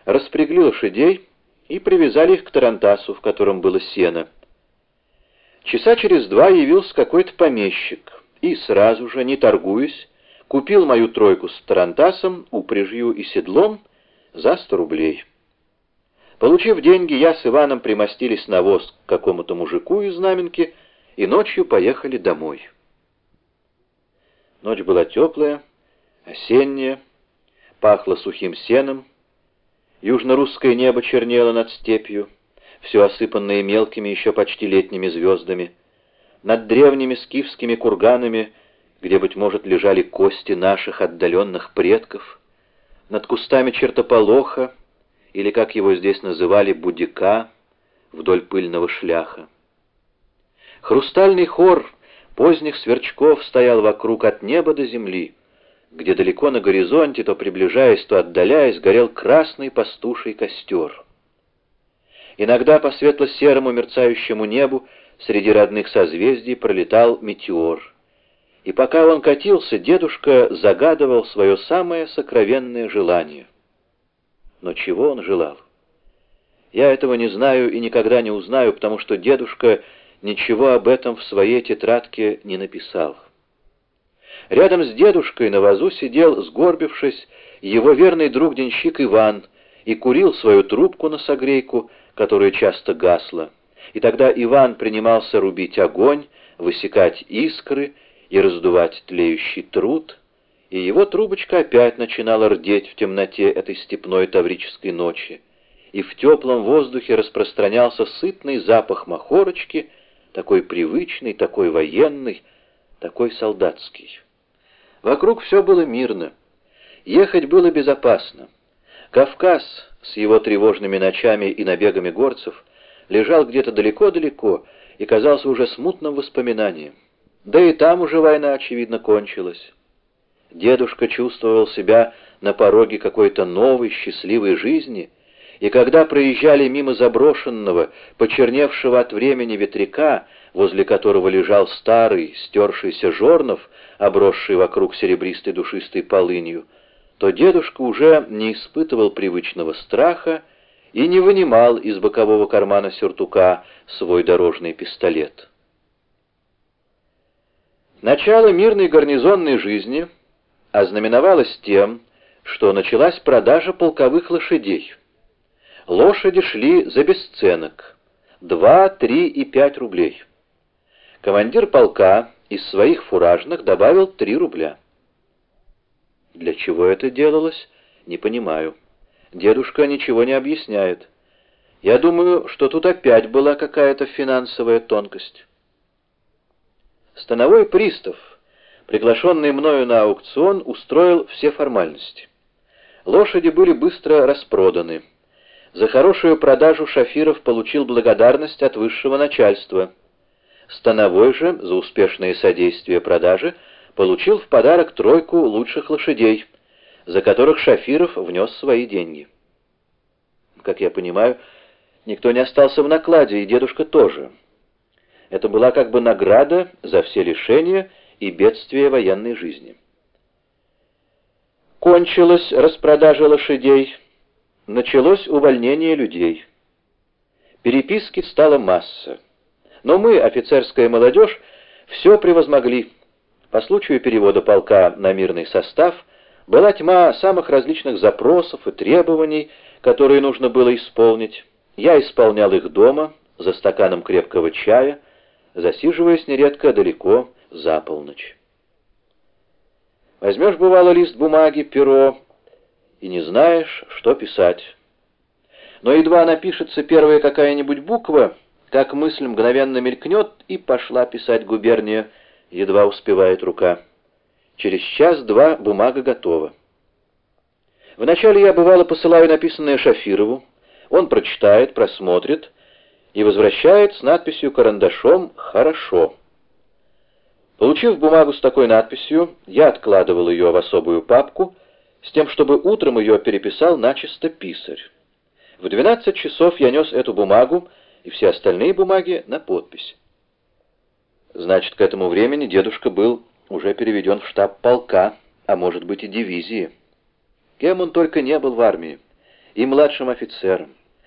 распрягли лошадей и привязали их к тарантасу, в котором было сено. Часа через 2 явился какой-то помещик и сразу же, не торгуясь, купил мою тройку с тарантасом, упряжью и седлом за 100 рублей. Получив деньги, я с Иваном примостились на воз к какому-то мужику из Знаменки и ночью поехали домой. Ночь была теплая, осенняя, пахло сухим сеном, южно-русское небо чернело над степью, все осыпанное мелкими еще почти летними звездами. Над древними скифскими курганами, где, быть может, лежали кости наших отдаленных предков, над кустами чертополоха, или, как его здесь называли, будика, вдоль пыльного шляха. Хрустальный хор поздних сверчков стоял вокруг от неба до земли, где далеко на горизонте, то приближаясь, то отдаляясь, горел красный пастуший костер. Иногда по светло-серому мерцающему небу среди родных созвездий пролетал метеор. И пока он катился, дедушка загадывал свое самое сокровенное желание. Но чего он желал? Я этого не знаю и никогда не узнаю, потому что дедушка ничего об этом в своей тетрадке не написал. Рядом с дедушкой на вазу сидел, сгорбившись, его верный друг-денщик Иван и курил свою трубку на согрейку, которая часто гасла. И тогда Иван принимался рубить огонь, высекать искры и раздувать тлеющий труд, и его трубочка опять начинала рдеть в темноте этой степной таврической ночи, и в теплом воздухе распространялся сытный запах махорочки, такой привычный, такой военный, такой солдатский. Вокруг все было мирно. Ехать было безопасно. Кавказ с его тревожными ночами и набегами горцев лежал где-то далеко-далеко и казался уже смутным воспоминанием. Да и там уже война, очевидно, кончилась. Дедушка чувствовал себя на пороге какой-то новой, счастливой жизни, и когда проезжали мимо заброшенного, почерневшего от времени ветряка, возле которого лежал старый, стершийся жорнов, обросший вокруг серебристой душистой полынью, то дедушка уже не испытывал привычного страха и не вынимал из бокового кармана сюртука свой дорожный пистолет. Начало мирной гарнизонной жизни ознаменовалось тем, что началась продажа полковых лошадей. Лошади шли за бесценок — 2, 3 и 5 рублей. Командир полка из своих фуражных добавил 3 рубля. Для чего это делалось, не понимаю. Дедушка ничего не объясняет. Я думаю, что тут опять была какая-то финансовая тонкость. Становой пристав, приглашенный мною на аукцион, устроил все формальности. Лошади были быстро распроданы. За хорошую продажу шафиров получил благодарность от высшего начальства. Становой же, за успешное содействие продаже, получил в подарок 3 лучших лошадей, за которых Шафиров внес свои деньги. Как я понимаю, никто не остался в накладе, и дедушка тоже. Это была как бы награда за все лишения и бедствия военной жизни. Кончилась распродажа лошадей, началось увольнение людей. Переписки стала масса. Но мы, офицерская молодежь, все превозмогли. По случаю перевода полка на мирный состав была тьма самых различных запросов и требований, которые нужно было исполнить. Я исполнял их дома, за стаканом крепкого чая, засиживаясь нередко далеко за полночь. Возьмешь, бывало, лист бумаги, перо, и не знаешь, что писать. Но едва напишется первая какая-нибудь буква, как мысль мгновенно мелькнет, и пошла писать губерния, едва успевает рука. Через час-два бумага готова. Вначале я, бывало, посылаю написанное Шафирову, он прочитает, просмотрит и возвращает с надписью карандашом «Хорошо». Получив бумагу с такой надписью, я откладывал ее в особую папку, с тем, чтобы утром ее переписал начисто писарь. В 12 часов я нес эту бумагу и все остальные бумаги на подпись. Значит, к этому времени дедушка был уже переведен в штаб полка, а может быть и дивизии. Кем он только не был в армии. и младшим офицерам,